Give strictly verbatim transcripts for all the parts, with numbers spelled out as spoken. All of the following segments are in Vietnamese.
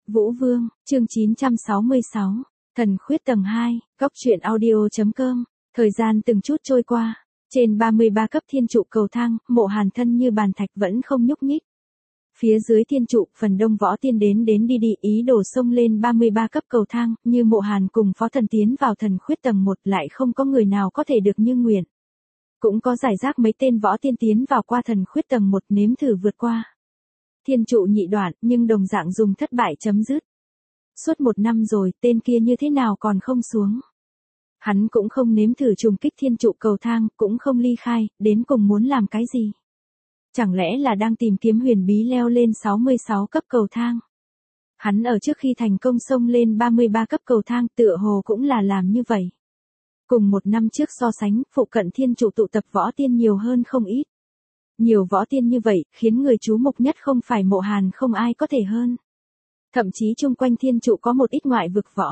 Vũ Vương, chương chín trăm sáu mươi sáu, Thần Khuyết tầng hai, góc truyện audio.com, thời gian từng chút trôi qua, trên ba mươi ba cấp thiên trụ cầu thang, Mộ Hàn thân như bàn thạch vẫn không nhúc nhích. Phía dưới thiên trụ, phần đông võ tiên đến đến đi đi ý đồ xông lên ba mươi ba cấp cầu thang, như Mộ Hàn cùng phó thần tiến vào Thần Khuyết tầng một lại không có người nào có thể được như nguyện. Cũng có giải rác mấy tên võ tiên tiến vào qua Thần Khuyết tầng một nếm thử vượt qua thiên trụ nhị đoạn, nhưng đồng dạng dùng thất bại chấm dứt. Suốt một năm rồi, tên kia như thế nào còn không xuống. Hắn cũng không nếm thử trùng kích thiên trụ cầu thang, cũng không ly khai, đến cùng muốn làm cái gì. Chẳng lẽ là đang tìm kiếm huyền bí leo lên sáu mươi sáu cấp cầu thang. Hắn ở trước khi thành công xông lên ba mươi ba cấp cầu thang tựa hồ cũng là làm như vậy. Cùng một năm trước so sánh, phụ cận thiên trụ tụ tập võ tiên nhiều hơn không ít. Nhiều võ tiên như vậy, khiến người chú mục nhất không phải Mộ Hàn không ai có thể hơn. Thậm chí chung quanh thiên trụ có một ít ngoại vực võ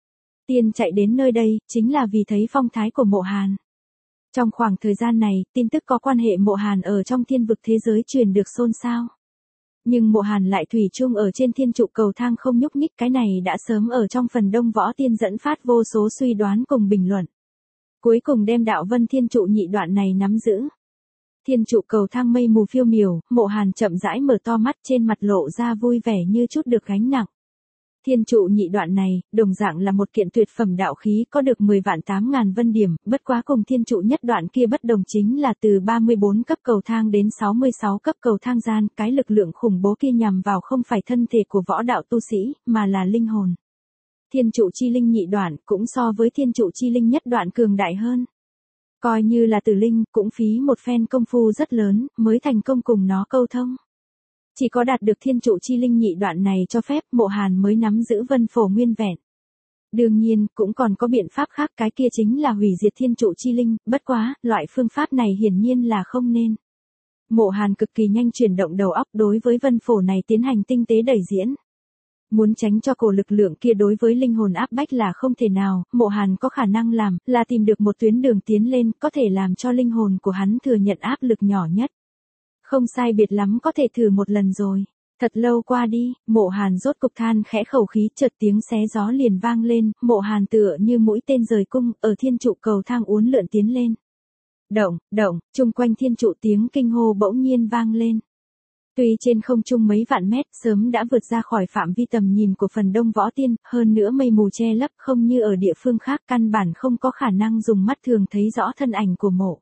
tiên chạy đến nơi đây, chính là vì thấy phong thái của Mộ Hàn. Trong khoảng thời gian này, tin tức có quan hệ Mộ Hàn ở trong thiên vực thế giới truyền được xôn xao. Nhưng Mộ Hàn lại thủy chung ở trên thiên trụ cầu thang không nhúc nhích, cái này đã sớm ở trong phần đông võ tiên dẫn phát vô số suy đoán cùng bình luận. Cuối cùng đem đạo vân thiên trụ nhị đoạn này nắm giữ. Thiên trụ cầu thang mây mù phiêu miểu, Mộ Hàn chậm rãi mở to mắt, trên mặt lộ ra vui vẻ như chút được gánh nặng. Thiên trụ nhị đoạn này, đồng dạng là một kiện tuyệt phẩm đạo khí có được mười vạn tám ngàn vân điểm, bất quá cùng thiên trụ nhất đoạn kia bất đồng chính là từ ba mươi bốn cấp cầu thang đến sáu mươi sáu cấp cầu thang gian, cái lực lượng khủng bố kia nhằm vào không phải thân thể của võ đạo tu sĩ, mà là linh hồn. Thiên trụ chi linh nhị đoạn cũng so với thiên trụ chi linh nhất đoạn cường đại hơn. Coi như là tử linh, cũng phí một phen công phu rất lớn, mới thành công cùng nó câu thông. Chỉ có đạt được thiên trụ chi linh nhị đoạn này cho phép, Mộ Hàn mới nắm giữ vân phổ nguyên vẹn. Đương nhiên, cũng còn có biện pháp khác, cái kia chính là hủy diệt thiên trụ chi linh, bất quá, loại phương pháp này hiển nhiên là không nên. Mộ Hàn cực kỳ nhanh chuyển động đầu óc đối với vân phổ này tiến hành tinh tế đẩy diễn. Muốn tránh cho cổ lực lượng kia đối với linh hồn áp bách là không thể nào, Mộ Hàn có khả năng làm, là tìm được một tuyến đường tiến lên, có thể làm cho linh hồn của hắn thừa nhận áp lực nhỏ nhất. Không sai biệt lắm có thể thử một lần rồi. Thật lâu qua đi, Mộ Hàn rốt cục than khẽ khẩu khí, chợt tiếng xé gió liền vang lên, Mộ Hàn tựa như mũi tên rời cung, ở thiên trụ cầu thang uốn lượn tiến lên. Động, động, chung quanh thiên trụ tiếng kinh hô bỗng nhiên vang lên. Tuy trên không trung mấy vạn mét sớm đã vượt ra khỏi phạm vi tầm nhìn của phần đông võ tiên, hơn nữa mây mù che lấp không như ở địa phương khác, căn bản không có khả năng dùng mắt thường thấy rõ thân ảnh của Mộ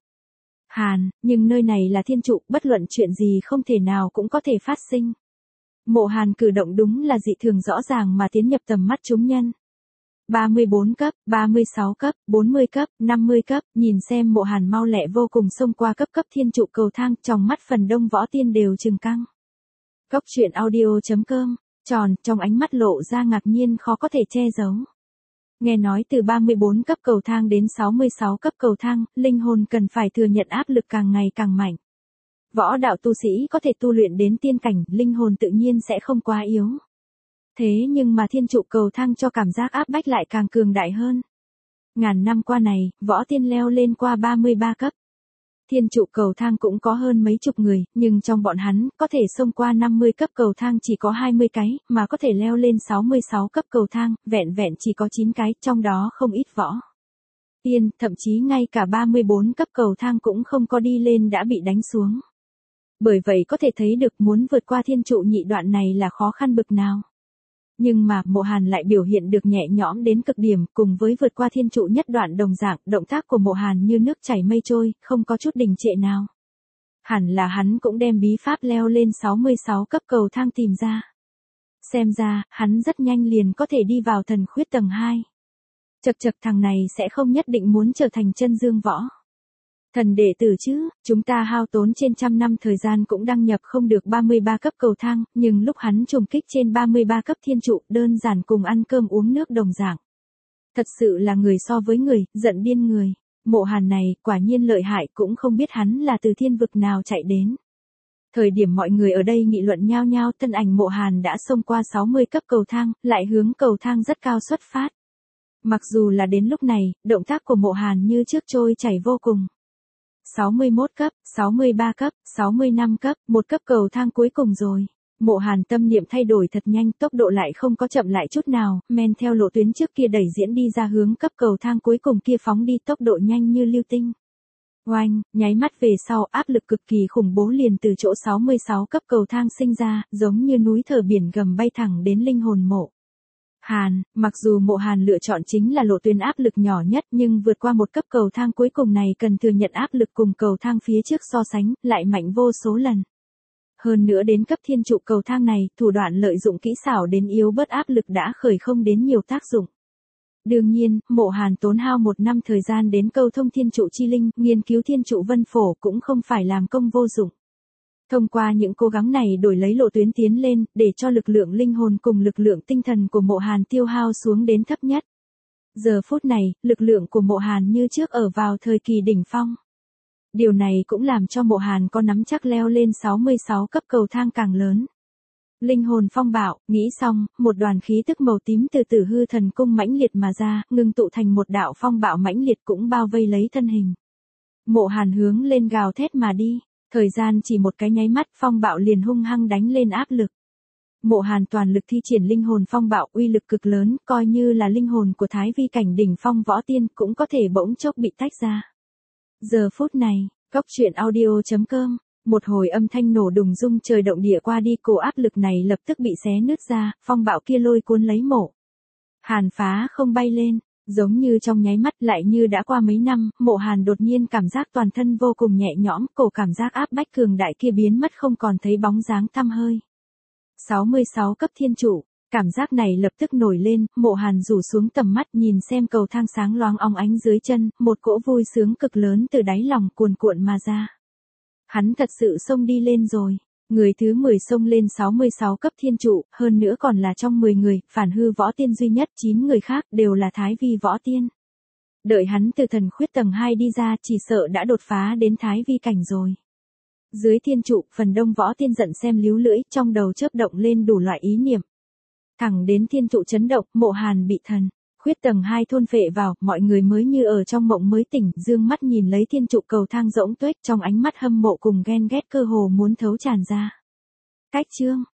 Hàn, nhưng nơi này là thiên trụ, bất luận chuyện gì không thể nào cũng có thể phát sinh. Mộ Hàn cử động đúng là dị thường rõ ràng mà tiến nhập tầm mắt chúng nhân. ba mươi bốn cấp, ba mươi sáu cấp, bốn mươi cấp, năm mươi cấp, nhìn xem Mộ Hàn mau lẹ vô cùng xông qua cấp cấp thiên trụ cầu thang, trong mắt phần đông võ tiên đều trừng căng. Góc truyện audio.com, tròn, trong ánh mắt lộ ra ngạc nhiên khó có thể che giấu. Nghe nói từ ba mươi bốn cấp cầu thang đến sáu mươi sáu cấp cầu thang, linh hồn cần phải thừa nhận áp lực càng ngày càng mạnh. Võ đạo tu sĩ có thể tu luyện đến tiên cảnh, linh hồn tự nhiên sẽ không quá yếu. Thế nhưng mà thiên trụ cầu thang cho cảm giác áp bách lại càng cường đại hơn. Ngàn năm qua này, võ tiên leo lên qua ba mươi ba cấp. Thiên trụ cầu thang cũng có hơn mấy chục người, nhưng trong bọn hắn, có thể xông qua năm mươi cấp cầu thang chỉ có hai mươi cái, mà có thể leo lên sáu mươi sáu cấp cầu thang, vẹn vẹn chỉ có chín cái, trong đó không ít võ tiên, thậm chí ngay cả ba mươi bốn cấp cầu thang cũng không có đi lên đã bị đánh xuống. Bởi vậy có thể thấy được muốn vượt qua thiên trụ nhị đoạn này là khó khăn bực nào. Nhưng mà Mộ Hàn lại biểu hiện được nhẹ nhõm đến cực điểm, cùng với vượt qua thiên trụ nhất đoạn đồng dạng, động tác của Mộ Hàn như nước chảy mây trôi, không có chút đình trệ nào. Hẳn là hắn cũng đem bí pháp leo lên sáu mươi sáu cấp cầu thang tìm ra. Xem ra, hắn rất nhanh liền có thể đi vào Thần Khuyết tầng hai. Chật chật, thằng này sẽ không nhất định muốn trở thành chân dương võ thần đệ tử chứ, chúng ta hao tốn trên trăm năm thời gian cũng đăng nhập không được ba mươi ba cấp cầu thang, nhưng lúc hắn trùng kích trên ba mươi ba cấp thiên trụ, đơn giản cùng ăn cơm uống nước đồng dạng. Thật sự là người so với người, giận điên người. Mộ Hàn này, quả nhiên lợi hại, cũng không biết hắn là từ thiên vực nào chạy đến. Thời điểm mọi người ở đây nghị luận nhao nhao, thân ảnh Mộ Hàn đã xông qua sáu mươi cấp cầu thang, lại hướng cầu thang rất cao xuất phát. Mặc dù là đến lúc này, động tác của Mộ Hàn như trước trôi chảy vô cùng. sáu mươi mốt cấp, sáu mươi ba cấp, sáu mươi lăm cấp, một cấp cầu thang cuối cùng rồi. Mộ Hàn tâm niệm thay đổi thật nhanh, tốc độ lại không có chậm lại chút nào, men theo lộ tuyến trước kia đẩy diễn đi ra hướng cấp cầu thang cuối cùng kia phóng đi, tốc độ nhanh như lưu tinh. Oanh, nháy mắt về sau, áp lực cực kỳ khủng bố liền từ chỗ sáu mươi sáu cấp cầu thang sinh ra, giống như núi thở biển gầm bay thẳng đến linh hồn Mộ Hàn. Mặc dù Mộ Hàn lựa chọn chính là lộ tuyến áp lực nhỏ nhất, nhưng vượt qua một cấp cầu thang cuối cùng này cần thừa nhận áp lực cùng cầu thang phía trước so sánh, lại mạnh vô số lần. Hơn nữa đến cấp thiên trụ cầu thang này, thủ đoạn lợi dụng kỹ xảo đến yếu bớt áp lực đã khởi không đến nhiều tác dụng. Đương nhiên, Mộ Hàn tốn hao một năm thời gian đến câu thông thiên trụ chi linh, nghiên cứu thiên trụ vân phổ cũng không phải làm công vô dụng. Thông qua những cố gắng này đổi lấy lộ tuyến tiến lên, để cho lực lượng linh hồn cùng lực lượng tinh thần của Mộ Hàn tiêu hao xuống đến thấp nhất. Giờ phút này, lực lượng của Mộ Hàn như trước ở vào thời kỳ đỉnh phong. Điều này cũng làm cho Mộ Hàn có nắm chắc leo lên sáu mươi sáu cấp cầu thang càng lớn. Linh hồn phong bạo, nghĩ xong, một đoàn khí tức màu tím từ Tử Hư Thần Cung mãnh liệt mà ra, ngưng tụ thành một đạo phong bạo mãnh liệt cũng bao vây lấy thân hình. Mộ Hàn hướng lên gào thét mà đi, thời gian chỉ một cái nháy mắt, phong bạo liền hung hăng đánh lên áp lực. Mộ Hàn toàn lực thi triển linh hồn phong bạo, uy lực cực lớn, coi như là linh hồn của Thái Vi cảnh đỉnh phong võ tiên cũng có thể bỗng chốc bị tách ra. Giờ phút này, Cốc Truyện Audio chấm com, một hồi âm thanh nổ đùng rung trời động địa qua đi, cổ áp lực này lập tức bị xé nứt ra, phong bạo kia lôi cuốn lấy Mộ Hàn phá không bay lên, giống như trong nháy mắt, lại như đã qua mấy năm, Mộ Hàn đột nhiên cảm giác toàn thân vô cùng nhẹ nhõm, cổ cảm giác áp bách cường đại kia biến mất không còn thấy bóng dáng tăm hơi. sáu mươi sáu cấp thiên trụ, cảm giác này lập tức nổi lên, Mộ Hàn rủ xuống tầm mắt nhìn xem cầu thang sáng loáng óng ánh dưới chân, một cỗ vui sướng cực lớn từ đáy lòng cuồn cuộn mà ra. Hắn thật sự xông đi lên rồi. Người thứ mười xông lên sáu mươi sáu cấp thiên trụ, hơn nữa còn là trong mười người, phản hư võ tiên duy nhất, chín người khác đều là Thái Vi võ tiên. Đợi hắn từ thần khuyết tầng hai đi ra, chỉ sợ đã đột phá đến Thái Vi cảnh rồi. Dưới thiên trụ, phần đông võ tiên giận xem líu lưỡi, trong đầu chớp động lên đủ loại ý niệm. Thẳng đến thiên trụ chấn động, Mộ Hàn bị thần khuyết tầng hai thôn phệ vào, mọi người mới như ở trong mộng mới tỉnh, dương mắt nhìn lấy thiên trụ cầu thang rỗng tuếch, trong ánh mắt hâm mộ cùng ghen ghét cơ hồ muốn thấu tràn ra. Cách chương